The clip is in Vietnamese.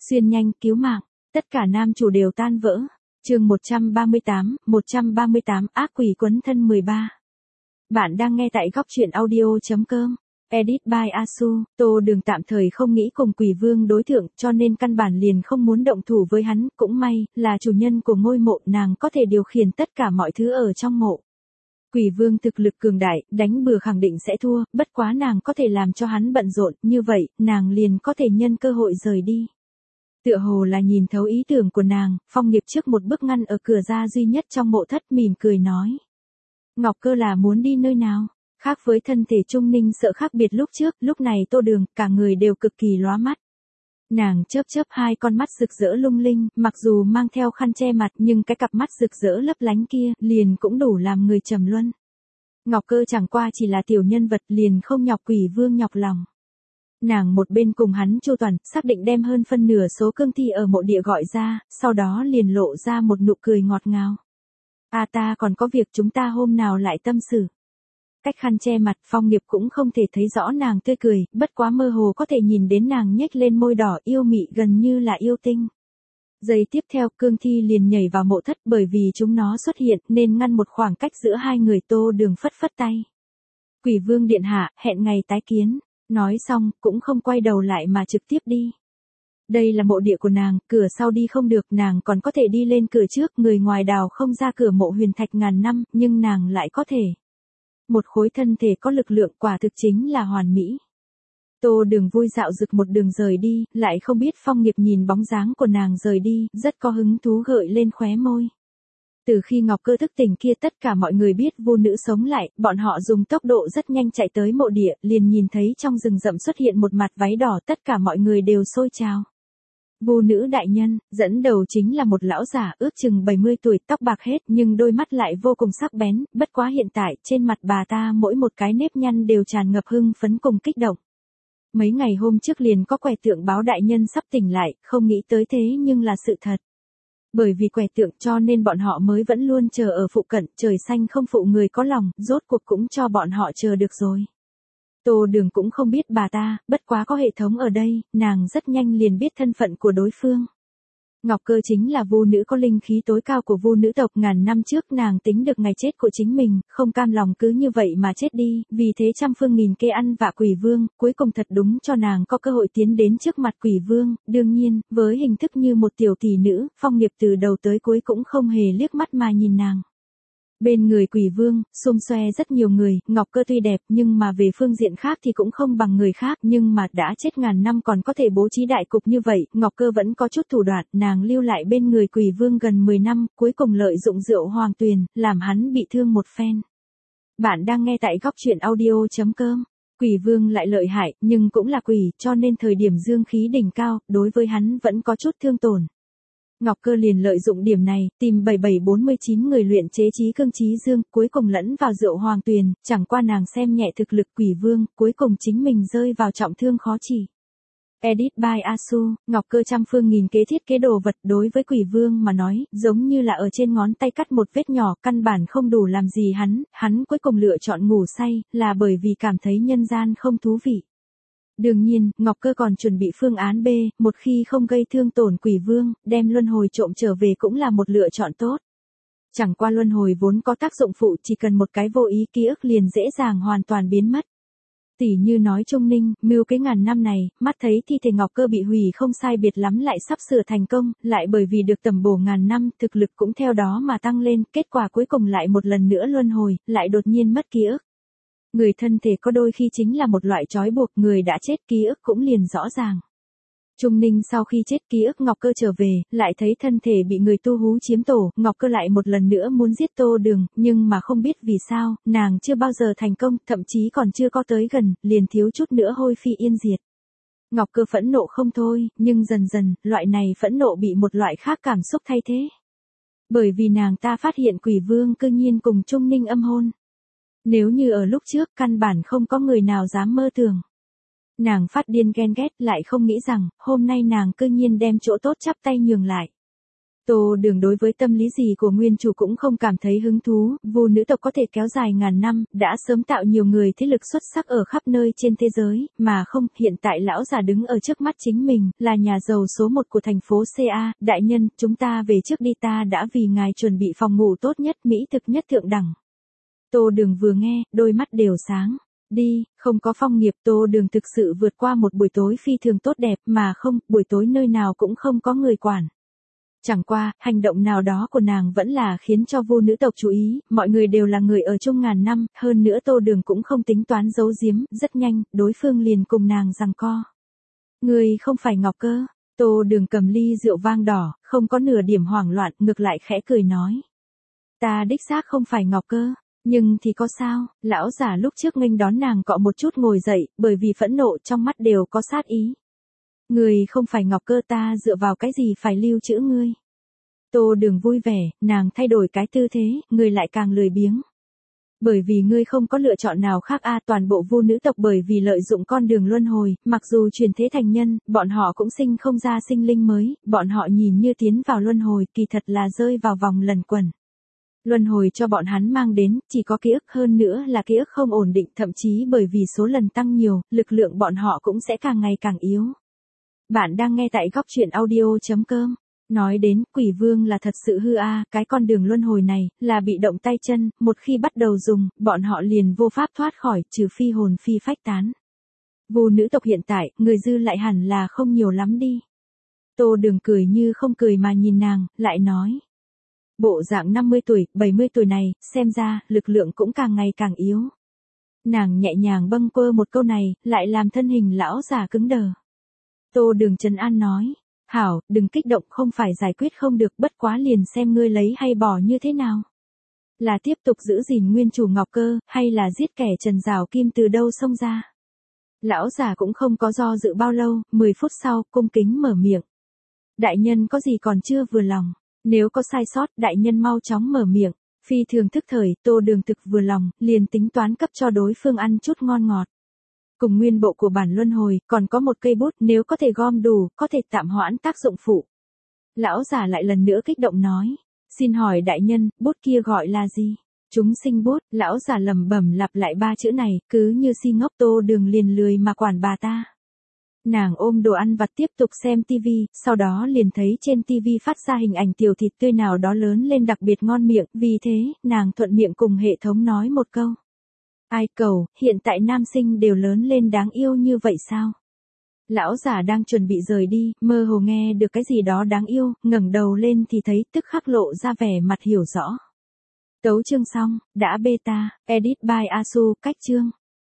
Xuyên nhanh cứu mạng, tất cả nam chủ đều tan vỡ. Chương 138, ác quỷ quấn thân 13. Bạn đang nghe tại góc truyện audio.com. Edit by Asu. Tô Đường tạm thời không nghĩ cùng quỷ vương đối thượng, cho nên căn bản liền không muốn động thủ với hắn. Cũng may là chủ nhân của ngôi mộ, nàng có thể điều khiển tất cả mọi thứ ở trong mộ. Quỷ vương thực lực cường đại, đánh bừa khẳng định sẽ thua, bất quá nàng có thể làm cho hắn bận rộn, như vậy nàng liền có thể nhân cơ hội rời đi. Tựa hồ là nhìn thấu ý tưởng của nàng, Phong Nghiệp trước một bước ngăn ở cửa ra duy nhất trong mộ thất, mỉm cười nói: Ngọc Cơ là muốn đi nơi nào? Khác với thân thể Trung Ninh sợ khác biệt lúc trước, lúc này Tô Đường, cả người đều cực kỳ lóa mắt. Nàng chớp chớp hai con mắt rực rỡ lung linh, mặc dù mang theo khăn che mặt nhưng cái cặp mắt rực rỡ lấp lánh kia, liền cũng đủ làm người trầm luân. Ngọc Cơ chẳng qua chỉ là tiểu nhân vật, liền không nhọc quỷ vương nhọc lòng. Nàng một bên cùng hắn chu toàn, xác định đem hơn phân nửa số cương thi ở mộ địa gọi ra, sau đó liền lộ ra một nụ cười ngọt ngào. Ta còn có việc, chúng ta hôm nào lại tâm sự. Cách khăn che mặt, Phong Nghiệp cũng không thể thấy rõ nàng tươi cười, bất quá mơ hồ có thể nhìn đến nàng nhếch lên môi đỏ yêu mị gần như là yêu tinh. Giây tiếp theo, cương thi liền nhảy vào mộ thất, bởi vì chúng nó xuất hiện nên ngăn một khoảng cách giữa hai người. Tô Đường phất phất tay. Quỷ vương điện hạ, hẹn ngày tái kiến. Nói xong, cũng không quay đầu lại mà trực tiếp đi. Đây là mộ địa của nàng, cửa sau đi không được, nàng còn có thể đi lên cửa trước, người ngoài đào không ra cửa mộ huyền thạch ngàn năm, nhưng nàng lại có thể. Một khối thân thể có lực lượng, quả thực chính là hoàn mỹ. Tô Đường vui dạo dực một đường rời đi, lại không biết Phong Nghiệp nhìn bóng dáng của nàng rời đi, rất có hứng thú gợi lên khóe môi. Từ khi Ngọc Cơ thức tỉnh kia, tất cả mọi người biết vô nữ sống lại, bọn họ dùng tốc độ rất nhanh chạy tới mộ địa, liền nhìn thấy trong rừng rậm xuất hiện một mặt váy đỏ, tất cả mọi người đều xôi trào. Vô nữ đại nhân, dẫn đầu chính là một lão giả ước chừng 70 tuổi, tóc bạc hết nhưng đôi mắt lại vô cùng sắc bén, bất quá hiện tại trên mặt bà ta mỗi một cái nếp nhăn đều tràn ngập hưng phấn cùng kích động. Mấy ngày hôm trước liền có quẻ tượng báo đại nhân sắp tỉnh lại, không nghĩ tới thế nhưng là sự thật. Bởi vì quẻ tượng cho nên bọn họ mới vẫn luôn chờ ở phụ cận, trời xanh không phụ người có lòng, rốt cuộc cũng cho bọn họ chờ được rồi. Tô Đường cũng không biết bà ta, bất quá có hệ thống ở đây, nàng rất nhanh liền biết thân phận của đối phương. Ngọc Cơ chính là vô nữ có linh khí tối cao của vô nữ tộc, ngàn năm trước nàng tính được ngày chết của chính mình, không cam lòng cứ như vậy mà chết đi, vì thế trăm phương nghìn kế ăn vạ quỷ vương, cuối cùng thật đúng cho nàng có cơ hội tiến đến trước mặt quỷ vương. Đương nhiên, với hình thức như một tiểu tỷ nữ, Phong Nghiệp từ đầu tới cuối cũng không hề liếc mắt mà nhìn nàng. Bên người quỷ vương, xung xoe rất nhiều người, Ngọc Cơ tuy đẹp nhưng mà về phương diện khác thì cũng không bằng người khác, nhưng mà đã chết ngàn năm còn có thể bố trí đại cục như vậy, Ngọc Cơ vẫn có chút thủ đoạn, nàng lưu lại bên người quỷ vương gần 10 năm, cuối cùng lợi dụng rượu hoàng tuyền, làm hắn bị thương một phen. Bạn đang nghe tại góc truyện audio.com. Quỷ vương lại lợi hại, nhưng cũng là quỷ, cho nên thời điểm dương khí đỉnh cao, đối với hắn vẫn có chút thương tổn. Ngọc Cơ liền lợi dụng điểm này, tìm 7749 người luyện chế trí cương trí dương, cuối cùng lẫn vào rượu hoàng tuyền, chẳng qua nàng xem nhẹ thực lực quỷ vương, cuối cùng chính mình rơi vào trọng thương khó trị. Edit by Asu. Ngọc Cơ trăm phương nghìn kế thiết kế đồ vật, đối với quỷ vương mà nói, giống như là ở trên ngón tay cắt một vết nhỏ, căn bản không đủ làm gì hắn cuối cùng lựa chọn ngủ say, là bởi vì cảm thấy nhân gian không thú vị. Đương nhiên, Ngọc Cơ còn chuẩn bị phương án B, một khi không gây thương tổn quỷ vương, đem luân hồi trộm trở về cũng là một lựa chọn tốt. Chẳng qua luân hồi vốn có tác dụng phụ, chỉ cần một cái vô ý ký ức liền dễ dàng hoàn toàn biến mất. Tỷ như nói Trung Ninh, mưu cái ngàn năm này, mắt thấy thi thể Ngọc Cơ bị hủy không sai biệt lắm lại sắp sửa thành công, lại bởi vì được tầm bổ ngàn năm, thực lực cũng theo đó mà tăng lên, kết quả cuối cùng lại một lần nữa luân hồi, lại đột nhiên mất ký ức. Người thân thể có đôi khi chính là một loại trói buộc, người đã chết ký ức cũng liền rõ ràng. Trung Ninh sau khi chết ký ức Ngọc Cơ trở về, lại thấy thân thể bị người tu hú chiếm tổ, Ngọc Cơ lại một lần nữa muốn giết Tô Đường, nhưng mà không biết vì sao, nàng chưa bao giờ thành công, thậm chí còn chưa có tới gần, liền thiếu chút nữa hôi phi yên diệt. Ngọc Cơ phẫn nộ không thôi, nhưng dần dần, loại này phẫn nộ bị một loại khác cảm xúc thay thế. Bởi vì nàng ta phát hiện quỷ vương cư nhiên cùng Trung Ninh âm hôn. Nếu như ở lúc trước, căn bản không có người nào dám mơ tưởng. Nàng phát điên ghen ghét, lại không nghĩ rằng, hôm nay nàng cư nhiên đem chỗ tốt chắp tay nhường lại. Tô Đường đối với tâm lý gì của nguyên chủ cũng không cảm thấy hứng thú, Vu nữ tộc có thể kéo dài ngàn năm, đã sớm tạo nhiều người thế lực xuất sắc ở khắp nơi trên thế giới, mà không, hiện tại lão già đứng ở trước mắt chính mình, là nhà giàu số 1 của thành phố CA, đại nhân, chúng ta về trước đi, ta đã vì ngài chuẩn bị phòng ngủ tốt nhất, mỹ thực nhất thượng đẳng. Tô Đường vừa nghe, đôi mắt đều sáng. Đi, không có Phong Nghiệp, Tô Đường thực sự vượt qua một buổi tối phi thường tốt đẹp, mà không, buổi tối nơi nào cũng không có người quản. Chẳng qua, hành động nào đó của nàng vẫn là khiến cho Vu nữ tộc chú ý, mọi người đều là người ở chung ngàn năm, hơn nữa Tô Đường cũng không tính toán giấu giếm, rất nhanh, đối phương liền cùng nàng giằng co. Người không phải Ngọc Cơ. Tô Đường cầm ly rượu vang đỏ, không có nửa điểm hoảng loạn, ngược lại khẽ cười nói. Ta đích xác không phải Ngọc Cơ. Nhưng thì có sao, lão giả lúc trước nghênh đón nàng cọ một chút ngồi dậy, bởi vì phẫn nộ trong mắt đều có sát ý. Người không phải Ngọc Cơ, ta dựa vào cái gì phải lưu trữ ngươi. Tô Đường vui vẻ, nàng thay đổi cái tư thế, người lại càng lười biếng. Bởi vì ngươi không có lựa chọn nào khác toàn bộ Vu nữ tộc bởi vì lợi dụng con đường luân hồi, mặc dù chuyển thế thành nhân, bọn họ cũng sinh không ra sinh linh mới, bọn họ nhìn như tiến vào luân hồi, kỳ thật là rơi vào vòng lần quẩn. Luân hồi cho bọn hắn mang đến, chỉ có ký ức, hơn nữa là ký ức không ổn định, thậm chí bởi vì số lần tăng nhiều, lực lượng bọn họ cũng sẽ càng ngày càng yếu. Bạn đang nghe tại góc truyện audio.com. Nói đến, quỷ vương là thật sự hư cái con đường luân hồi này, là bị động tay chân, một khi bắt đầu dùng, bọn họ liền vô pháp thoát khỏi, trừ phi hồn phi phách tán. Vu nữ tộc hiện tại, người dư lại hẳn là không nhiều lắm đi. Tô Đường cười như không cười mà nhìn nàng, lại nói. Bộ dạng 50 tuổi, 70 tuổi này, xem ra, lực lượng cũng càng ngày càng yếu. Nàng nhẹ nhàng bâng quơ một câu này, lại làm thân hình lão già cứng đờ. Tô Đường trấn an nói. Hảo, đừng kích động, không phải giải quyết không được, bất quá liền xem ngươi lấy hay bỏ như thế nào. Là tiếp tục giữ gìn nguyên chủ Ngọc Cơ, hay là giết kẻ Trần Giảo Kim từ đâu xông ra. Lão già cũng không có do dự bao lâu, 10 phút sau, cung kính mở miệng. Đại nhân có gì còn chưa vừa lòng, nếu có sai sót, đại nhân mau chóng mở miệng. Phi thường thức thời, Tô Đường thực vừa lòng, liền tính toán cấp cho đối phương ăn chút ngon ngọt. Cùng nguyên bộ của bản luân hồi, còn có một cây bút, nếu có thể gom đủ, có thể tạm hoãn tác dụng phụ. Lão già lại lần nữa kích động nói. Xin hỏi đại nhân, bút kia gọi là gì? Chúng sinh bút, lão già lẩm bẩm lặp lại 3 chữ này, cứ như si ngốc. Tô Đường liền lười mà quản bà ta. Nàng ôm đồ ăn vặt tiếp tục xem tivi, sau đó liền thấy trên tivi phát ra hình ảnh tiểu thịt tươi nào đó lớn lên đặc biệt ngon miệng, vì thế, nàng thuận miệng cùng hệ thống nói một câu. Ai cầu, hiện tại nam sinh đều lớn lên đáng yêu như vậy sao? Lão giả đang chuẩn bị rời đi, mơ hồ nghe được cái gì đó đáng yêu, ngẩng đầu lên thì thấy tức khắc lộ ra vẻ mặt hiểu rõ. Tấu chương xong, đã beta, edit by Asu, cách chương.